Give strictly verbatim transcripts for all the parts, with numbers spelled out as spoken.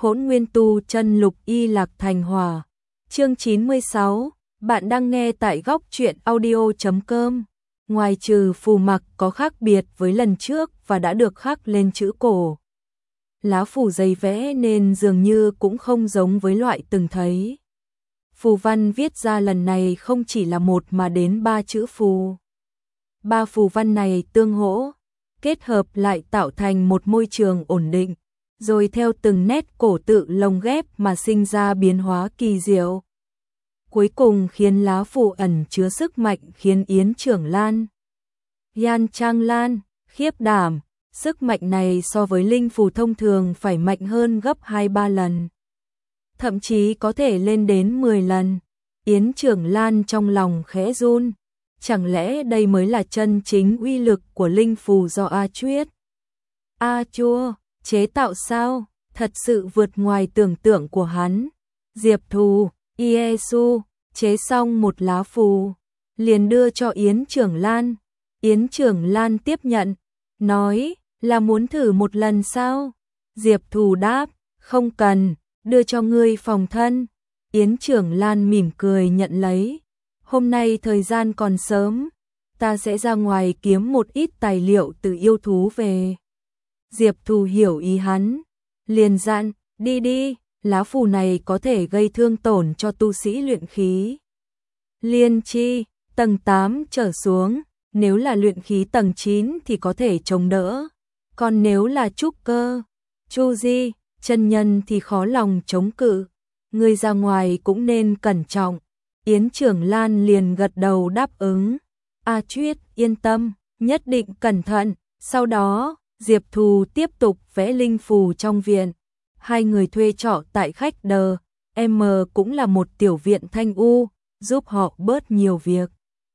Hỗn Nguyên Tu Chân Lục Y Lạc Thành Hỏa. Chương chín mươi sáu, bạn đang nghe tại góc truyện audio chấm com. Ngoài trừ phù mặc có khác biệt với lần trước và đã được khắc lên chữ cổ, lá phù dày vẽ nên dường như cũng không giống với loại từng thấy. Phù văn viết ra lần này không chỉ là một mà đến ba chữ phù. Ba phù văn này tương hỗ, kết hợp lại tạo thành một môi trường ổn định, rồi theo từng nét cổ tự lồng ghép mà sinh ra biến hóa kỳ diệu. Cuối cùng khiến lá phù ẩn chứa sức mạnh khiến Yến Trưởng Lan, Yan Trang Lan, khiếp đảm. Sức mạnh này so với linh phù thông thường phải mạnh hơn gấp hai ba lần. Thậm chí có thể lên đến mười lần. Yến Trưởng Lan trong lòng khẽ run. Chẳng lẽ đây mới là chân chính uy lực của linh phù do A Chuyết, A Chua chế tạo sao? Thật sự vượt ngoài tưởng tượng của hắn. Diệp Thù, Iesu chế xong một lá phù, liền đưa cho Yến Trưởng Lan. Yến Trưởng Lan tiếp nhận, nói là muốn thử một lần sao? Diệp Thù đáp, không cần, đưa cho ngươi phòng thân. Yến Trưởng Lan mỉm cười nhận lấy. Hôm nay thời gian còn sớm, ta sẽ ra ngoài kiếm một ít tài liệu từ yêu thú về. Diệp Thù hiểu ý hắn, liền dặn, đi đi, lá phù này có thể gây thương tổn cho tu sĩ luyện khí liên chi, tầng tám trở xuống, nếu là luyện khí tầng chín thì có thể chống đỡ, còn nếu là trúc cơ, chu di, chân nhân thì khó lòng chống cự, người ra ngoài cũng nên cẩn trọng. Yến Trưởng Lan liền gật đầu đáp ứng. A Chuyết yên tâm, nhất định cẩn thận. Sau đó, Diệp Thù tiếp tục vẽ linh phù trong viện. Hai người thuê trọ tại khách đờ, M cũng là một tiểu viện thanh u, giúp họ bớt nhiều việc.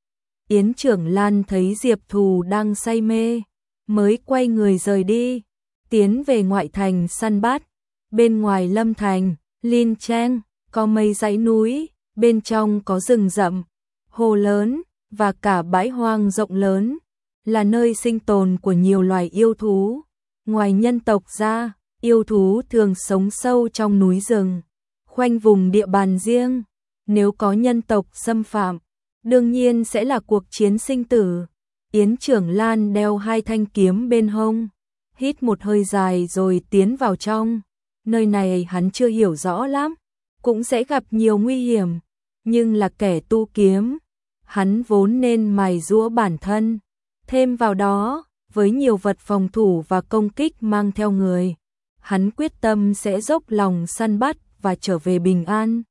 Yến Trưởng Lan thấy Diệp Thù đang say mê, mới quay người rời đi, tiến về ngoại thành săn bắt. Bên ngoài Lâm Thành, Lin Trang, có mấy dãy núi, bên trong có rừng rậm, hồ lớn và cả bãi hoang rộng lớn, là nơi sinh tồn của nhiều loài yêu thú. Ngoài nhân tộc ra, yêu thú thường sống sâu trong núi rừng, khoanh vùng địa bàn riêng. Nếu có nhân tộc xâm phạm, đương nhiên sẽ là cuộc chiến sinh tử. Yến Trưởng Lan đeo hai thanh kiếm bên hông, hít một hơi dài rồi tiến vào trong. Nơi này hắn chưa hiểu rõ lắm, cũng sẽ gặp nhiều nguy hiểm, nhưng là kẻ tu kiếm, hắn vốn nên mài giũa bản thân, thêm vào đó, với nhiều vật phòng thủ và công kích mang theo người, hắn quyết tâm sẽ dốc lòng săn bắt và trở về bình an.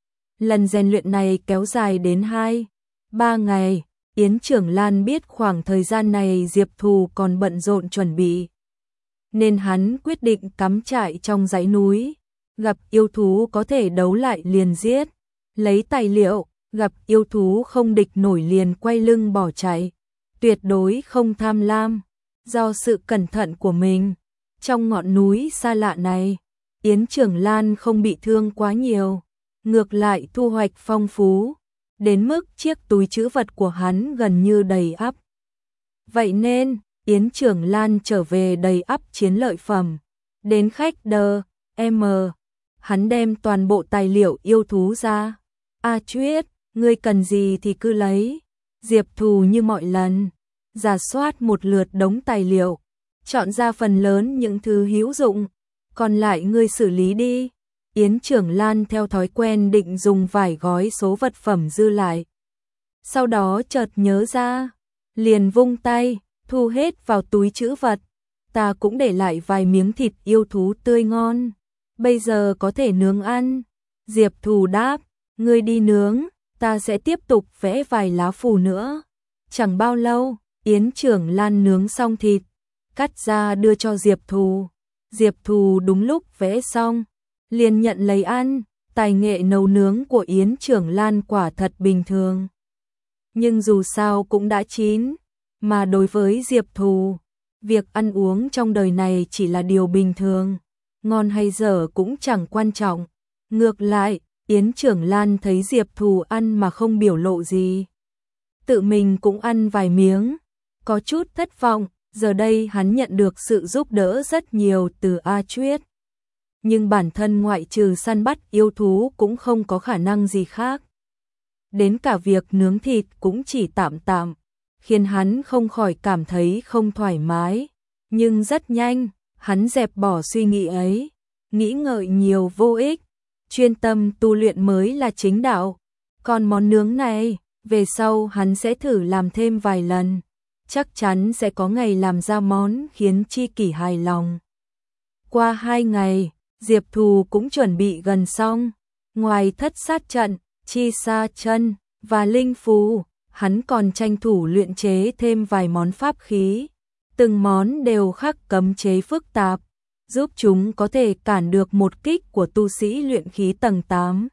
Lần rèn luyện này kéo dài đến hai, ba ngày, Yến Trưởng Lan biết khoảng thời gian này Diệp Thù còn bận rộn chuẩn bị, nên hắn quyết định cắm trại trong dãy núi, gặp yêu thú có thể đấu lại liền giết, lấy tài liệu, gặp yêu thú không địch nổi liền quay lưng bỏ chạy, tuyệt đối không tham lam. Do sự cẩn thận của mình, trong ngọn núi xa lạ này, Yến Trưởng Lan không bị thương quá nhiều, ngược lại thu hoạch phong phú, đến mức chiếc túi trữ vật của hắn gần như đầy ắp. Vậy nên, Yến Trưởng Lan trở về đầy ắp chiến lợi phẩm, đến khách đờ, M, hắn đem toàn bộ tài liệu yêu thú ra. A Chuyết, ngươi cần gì thì cứ lấy. Diệp Thù như mọi lần, rà soát một lượt đống tài liệu, chọn ra phần lớn những thứ hữu dụng, còn lại ngươi xử lý đi. Yến Trưởng Lan theo thói quen định dùng vài gói số vật phẩm dư lại. Sau đó chợt nhớ ra, liền vung tay, thu hết vào túi trữ vật. Ta cũng để lại vài miếng thịt yêu thú tươi ngon, bây giờ có thể nướng ăn. Diệp Thù đáp, ngươi đi nướng, ta sẽ tiếp tục vẽ vài lá phù nữa. Chẳng bao lâu, Yến Trưởng Lan nướng xong thịt, cắt ra đưa cho Diệp Thù. Diệp Thù đúng lúc vẽ xong, liền nhận lấy ăn. Tài nghệ nấu nướng của Yến Trưởng Lan quả thật bình thường, nhưng dù sao cũng đã chín, mà đối với Diệp Thù, việc ăn uống trong đời này chỉ là điều bình thường, ngon hay dở cũng chẳng quan trọng. Ngược lại, Yến Trưởng Lan thấy Diệp Thù ăn mà không biểu lộ gì, tự mình cũng ăn vài miếng, có chút thất vọng. Giờ đây hắn nhận được sự giúp đỡ rất nhiều từ A Chuyết, nhưng bản thân ngoại trừ săn bắt yêu thú cũng không có khả năng gì khác. Đến cả việc nướng thịt cũng chỉ tạm tạm, khiến hắn không khỏi cảm thấy không thoải mái. Nhưng rất nhanh, hắn dẹp bỏ suy nghĩ ấy, nghĩ ngợi nhiều vô ích, chuyên tâm tu luyện mới là chính đạo. Còn món nướng này, về sau hắn sẽ thử làm thêm vài lần, chắc chắn sẽ có ngày làm ra món khiến Chi Kỷ hài lòng. Qua hai ngày, Diệp Thù cũng chuẩn bị gần xong, ngoài thất sát trận, chi sa chân và linh phù, hắn còn tranh thủ luyện chế thêm vài món pháp khí. Từng món đều khắc cấm chế phức tạp, giúp chúng có thể cản được một kích của tu sĩ luyện khí tầng tám.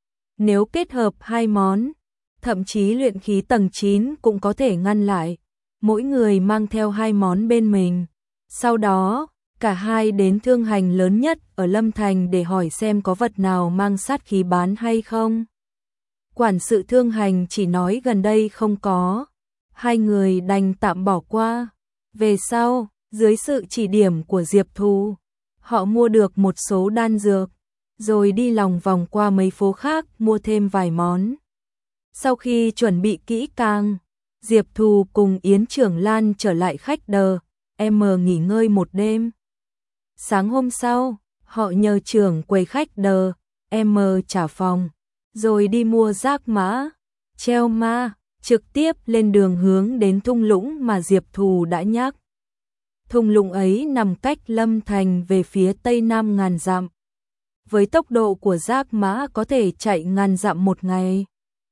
Nếu kết hợp hai món, thậm chí luyện khí tầng chín cũng có thể ngăn lại. Mỗi người mang theo hai món bên mình. Sau đó, cả hai đến thương hành lớn nhất ở Lâm Thành để hỏi xem có vật nào mang sát khí bán hay không. Quản sự thương hành chỉ nói gần đây không có. Hai người đành tạm bỏ qua. Về sau, dưới sự chỉ điểm của Diệp Thù, họ mua được một số đan dược, rồi đi lòng vòng qua mấy phố khác mua thêm vài món. Sau khi chuẩn bị kỹ càng, Diệp Thù cùng Yến Trưởng Lan trở lại khách đờ, em nghỉ ngơi một đêm. Sáng hôm sau, họ nhờ trưởng quầy khách đờ, em trả phòng, rồi đi mua giác mã, treo ma, trực tiếp lên đường hướng đến thung lũng mà Diệp Thù đã nhắc. Thung lũng ấy nằm cách Lâm Thành về phía tây nam ngàn dặm. Với tốc độ của giác mã có thể chạy ngàn dặm một ngày.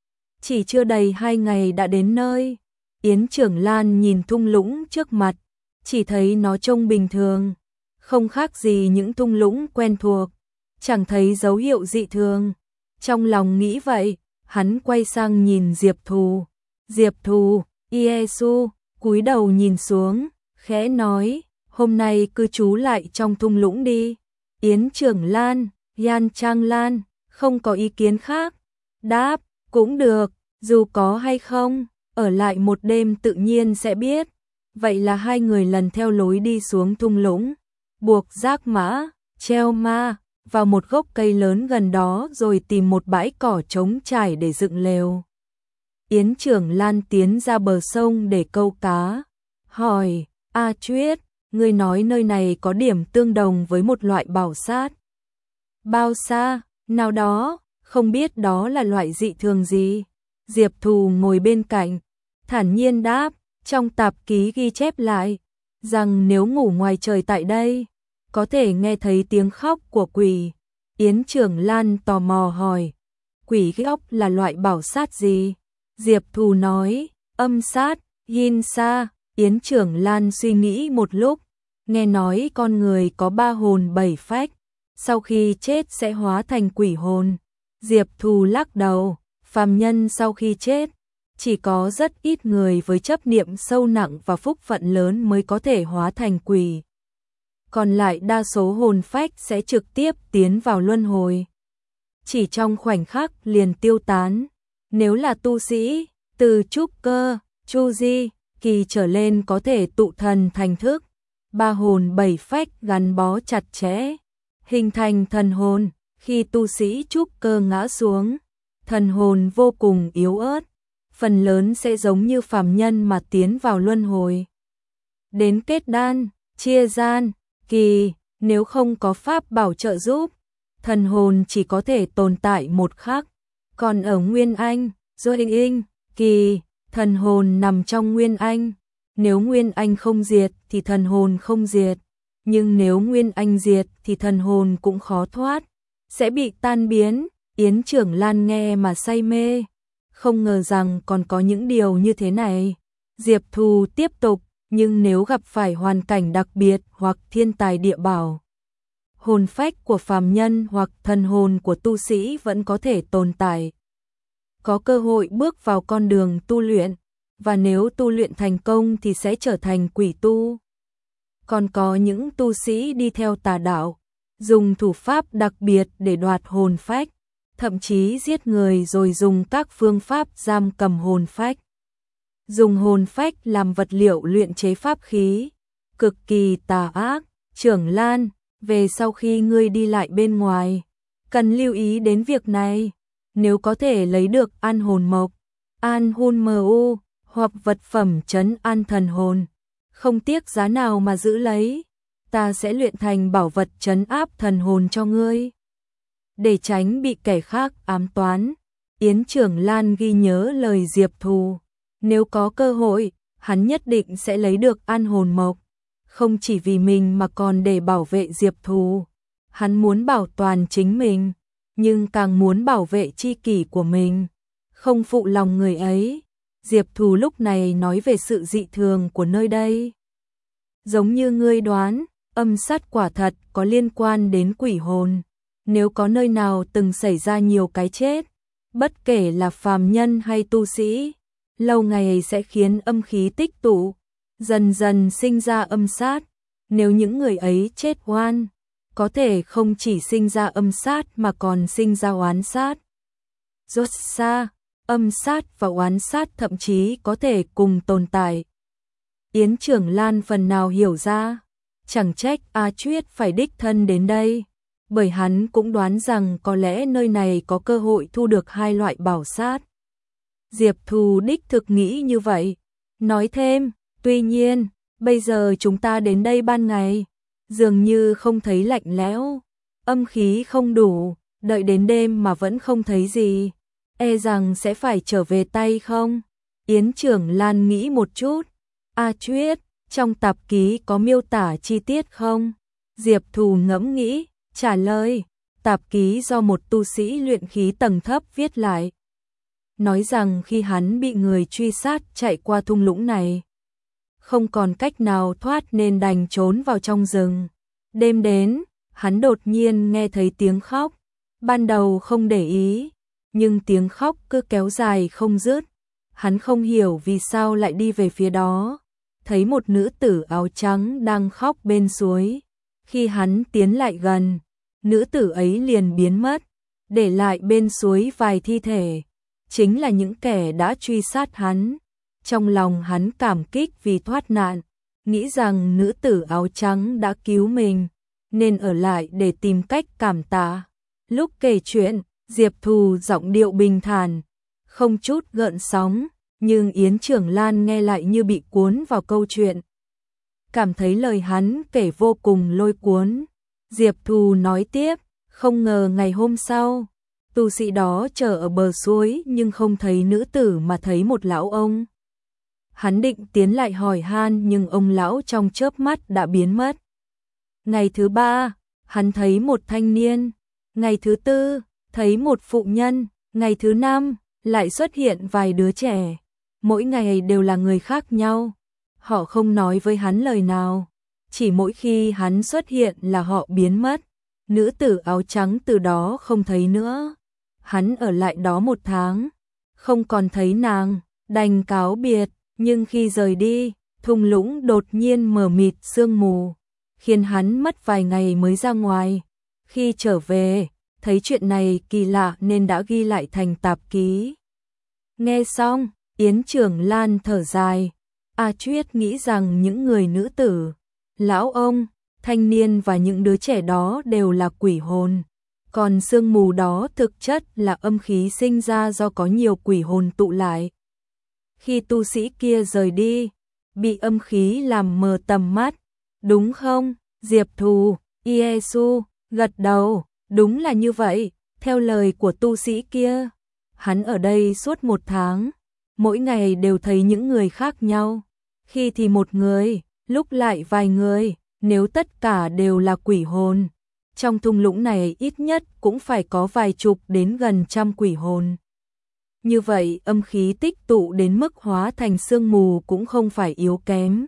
Chỉ chưa đầy hai ngày đã đến nơi. Yến Trưởng Lan nhìn thung lũng trước mặt, chỉ thấy nó trông bình thường, không khác gì những thung lũng quen thuộc, chẳng thấy dấu hiệu dị thường. Trong lòng nghĩ vậy, hắn quay sang nhìn Diệp Thù. Diệp Thù, Iesu, cúi đầu nhìn xuống, khẽ nói, hôm nay cư trú lại trong thung lũng đi. Yến Trưởng Lan, Yan Trang Lan, không có ý kiến khác. Đáp, cũng được, dù có hay không, ở lại một đêm tự nhiên sẽ biết. Vậy là hai người lần theo lối đi xuống thung lũng, buộc giác mã, treo ma, vào một gốc cây lớn gần đó rồi tìm một bãi cỏ trống trải để dựng lều. Yến Trưởng Lan tiến ra bờ sông để câu cá, hỏi, A Chuyết, ngươi nói nơi này có điểm tương đồng với một loại bảo sát. Bao xa, nào đó, không biết đó là loại dị thường gì. Diệp Thù ngồi bên cạnh, thản nhiên đáp, trong tạp ký ghi chép lại, rằng nếu ngủ ngoài trời tại đây, có thể nghe thấy tiếng khóc của quỷ. Yến Trưởng Lan tò mò hỏi, quỷ khóc là loại bảo sát gì? Diệp Thù nói, âm sát, yin sa. Yến Trưởng Lan suy nghĩ một lúc, nghe nói con người có ba hồn bảy phách, sau khi chết sẽ hóa thành quỷ hồn. Diệp Thù lắc đầu, phàm nhân sau khi chết, chỉ có rất ít người với chấp niệm sâu nặng và phúc phận lớn mới có thể hóa thành quỷ. Còn lại đa số hồn phách sẽ trực tiếp tiến vào luân hồi, chỉ trong khoảnh khắc liền tiêu tán. Nếu là tu sĩ, từ trúc cơ, chu di, kỳ trở lên có thể tụ thần thành thức, ba hồn bảy phách gắn bó chặt chẽ, hình thành thần hồn. Khi tu sĩ trúc cơ ngã xuống, thần hồn vô cùng yếu ớt, phần lớn sẽ giống như phàm nhân mà tiến vào luân hồi. Đến kết đan, chia gian, kỳ, nếu không có pháp bảo trợ giúp, thần hồn chỉ có thể tồn tại một khắc. Còn ở Nguyên Anh, Dôi Inh, kỳ, thần hồn nằm trong Nguyên Anh. Nếu Nguyên Anh không diệt thì thần hồn không diệt, nhưng nếu Nguyên Anh diệt thì thần hồn cũng khó thoát, sẽ bị tan biến. Yến Trưởng Lan nghe mà say mê, không ngờ rằng còn có những điều như thế này. Diệp Thù tiếp tục, nhưng nếu gặp phải hoàn cảnh đặc biệt hoặc thiên tài địa bảo, hồn phách của phàm nhân hoặc thần hồn của tu sĩ vẫn có thể tồn tại, có cơ hội bước vào con đường tu luyện, và nếu tu luyện thành công thì sẽ trở thành quỷ tu. Còn có những tu sĩ đi theo tà đạo, dùng thủ pháp đặc biệt để đoạt hồn phách, thậm chí giết người rồi dùng các phương pháp giam cầm hồn phách. Dùng hồn phách làm vật liệu luyện chế pháp khí, cực kỳ tà ác. Trưởng Lan, về sau khi ngươi đi lại bên ngoài, cần lưu ý đến việc này, nếu có thể lấy được an hồn mộc, an hồn mu, hoặc vật phẩm trấn an thần hồn, không tiếc giá nào mà giữ lấy, ta sẽ luyện thành bảo vật trấn áp thần hồn cho ngươi. Để tránh bị kẻ khác ám toán, Yến Trưởng Lan ghi nhớ lời Diệp Thù, nếu có cơ hội, hắn nhất định sẽ lấy được an hồn mộc, không chỉ vì mình mà còn để bảo vệ Diệp Thù. Hắn muốn bảo toàn chính mình, nhưng càng muốn bảo vệ chi kỷ của mình, không phụ lòng người ấy. Diệp Thù lúc này nói về sự dị thường của nơi đây. Giống như ngươi đoán, âm sát quả thật có liên quan đến quỷ hồn. Nếu có nơi nào từng xảy ra nhiều cái chết, bất kể là phàm nhân hay tu sĩ, lâu ngày sẽ khiến âm khí tích tụ, dần dần sinh ra âm sát. Nếu những người ấy chết oan, có thể không chỉ sinh ra âm sát mà còn sinh ra oán sát. Rốt xa, âm sát và oán sát thậm chí có thể cùng tồn tại. Yến Trưởng Lan phần nào hiểu ra, chẳng trách A Chuyết phải đích thân đến đây, bởi hắn cũng đoán rằng có lẽ nơi này có cơ hội thu được hai loại bảo sát. Diệp Thù đích thực nghĩ như vậy, nói thêm, tuy nhiên, bây giờ chúng ta đến đây ban ngày, dường như không thấy lạnh lẽo, âm khí không đủ, đợi đến đêm mà vẫn không thấy gì, e rằng sẽ phải trở về tay không? Yến Trưởng Lan nghĩ một chút, A Chuyết, trong tạp ký có miêu tả chi tiết không? Diệp Thù ngẫm nghĩ, trả lời, tạp ký do một tu sĩ luyện khí tầng thấp viết lại, nói rằng khi hắn bị người truy sát chạy qua thung lũng này, không còn cách nào thoát nên đành trốn vào trong rừng. Đêm đến, hắn đột nhiên nghe thấy tiếng khóc, ban đầu không để ý, nhưng tiếng khóc cứ kéo dài không dứt. Hắn không hiểu vì sao lại đi về phía đó, thấy một nữ tử áo trắng đang khóc bên suối. Khi hắn tiến lại gần, nữ tử ấy liền biến mất, để lại bên suối vài thi thể, chính là những kẻ đã truy sát hắn. Trong lòng hắn cảm kích vì thoát nạn, nghĩ rằng nữ tử áo trắng đã cứu mình, nên ở lại để tìm cách cảm tạ. Lúc kể chuyện, Diệp Thù giọng điệu bình thản, không chút gợn sóng, nhưng Yến Trưởng Lan nghe lại như bị cuốn vào câu chuyện. Cảm thấy lời hắn kể vô cùng lôi cuốn. Diệp Thù nói tiếp, không ngờ ngày hôm sau, tu sĩ đó chờ ở bờ suối nhưng không thấy nữ tử mà thấy một lão ông. Hắn định tiến lại hỏi han nhưng ông lão trong chớp mắt đã biến mất. Ngày thứ ba, hắn thấy một thanh niên. Ngày thứ tư, thấy một phụ nhân. Ngày thứ năm, lại xuất hiện vài đứa trẻ. Mỗi ngày đều là người khác nhau. Họ không nói với hắn lời nào. Chỉ mỗi khi hắn xuất hiện là họ biến mất. Nữ tử áo trắng từ đó không thấy nữa. Hắn ở lại đó một tháng, không còn thấy nàng, đành cáo biệt. Nhưng khi rời đi, thung lũng đột nhiên mờ mịt sương mù, khiến hắn mất vài ngày mới ra ngoài. Khi trở về, thấy chuyện này kỳ lạ nên đã ghi lại thành tạp ký. Nghe xong, Yến Trưởng Lan thở dài. A Chuyết nghĩ rằng những người nữ tử, lão ông, thanh niên và những đứa trẻ đó đều là quỷ hồn. Còn sương mù đó thực chất là âm khí sinh ra do có nhiều quỷ hồn tụ lại. Khi tu sĩ kia rời đi, bị âm khí làm mờ tầm mắt, đúng không? Diệp Thù, Iesu, gật đầu, đúng là như vậy, theo lời của tu sĩ kia. Hắn ở đây suốt một tháng, mỗi ngày đều thấy những người khác nhau, khi thì một người, lúc lại vài người, nếu tất cả đều là quỷ hồn. Trong thung lũng này ít nhất cũng phải có vài chục đến gần trăm quỷ hồn. Như vậy âm khí tích tụ đến mức hóa thành sương mù cũng không phải yếu kém.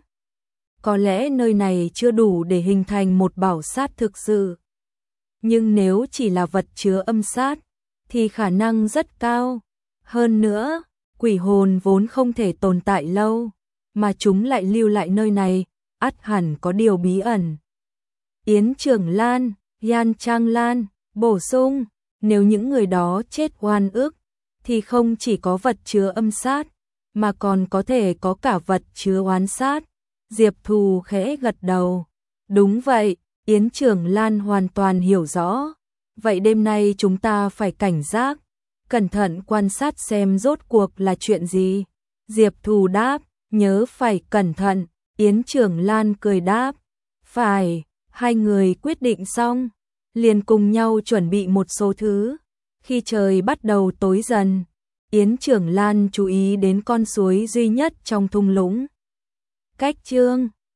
Có lẽ nơi này chưa đủ để hình thành một bảo sát thực sự. Nhưng nếu chỉ là vật chứa âm sát, thì khả năng rất cao. Hơn nữa, quỷ hồn vốn không thể tồn tại lâu, mà chúng lại lưu lại nơi này, ắt hẳn có điều bí ẩn. Yến Trưởng Lan, Yan Trang Lan, bổ sung, nếu những người đó chết oan ức, thì không chỉ có vật chứa âm sát, mà còn có thể có cả vật chứa oán sát. Diệp Thù khẽ gật đầu. Đúng vậy, Yến Trưởng Lan hoàn toàn hiểu rõ. Vậy đêm nay chúng ta phải cảnh giác, cẩn thận quan sát xem rốt cuộc là chuyện gì. Diệp Thù đáp, nhớ phải cẩn thận. Yến Trưởng Lan cười đáp, phải. Hai người quyết định xong, liền cùng nhau chuẩn bị một số thứ. Khi trời bắt đầu tối dần, Yến Trưởng Lan chú ý đến con suối duy nhất trong thung lũng. Cách Trương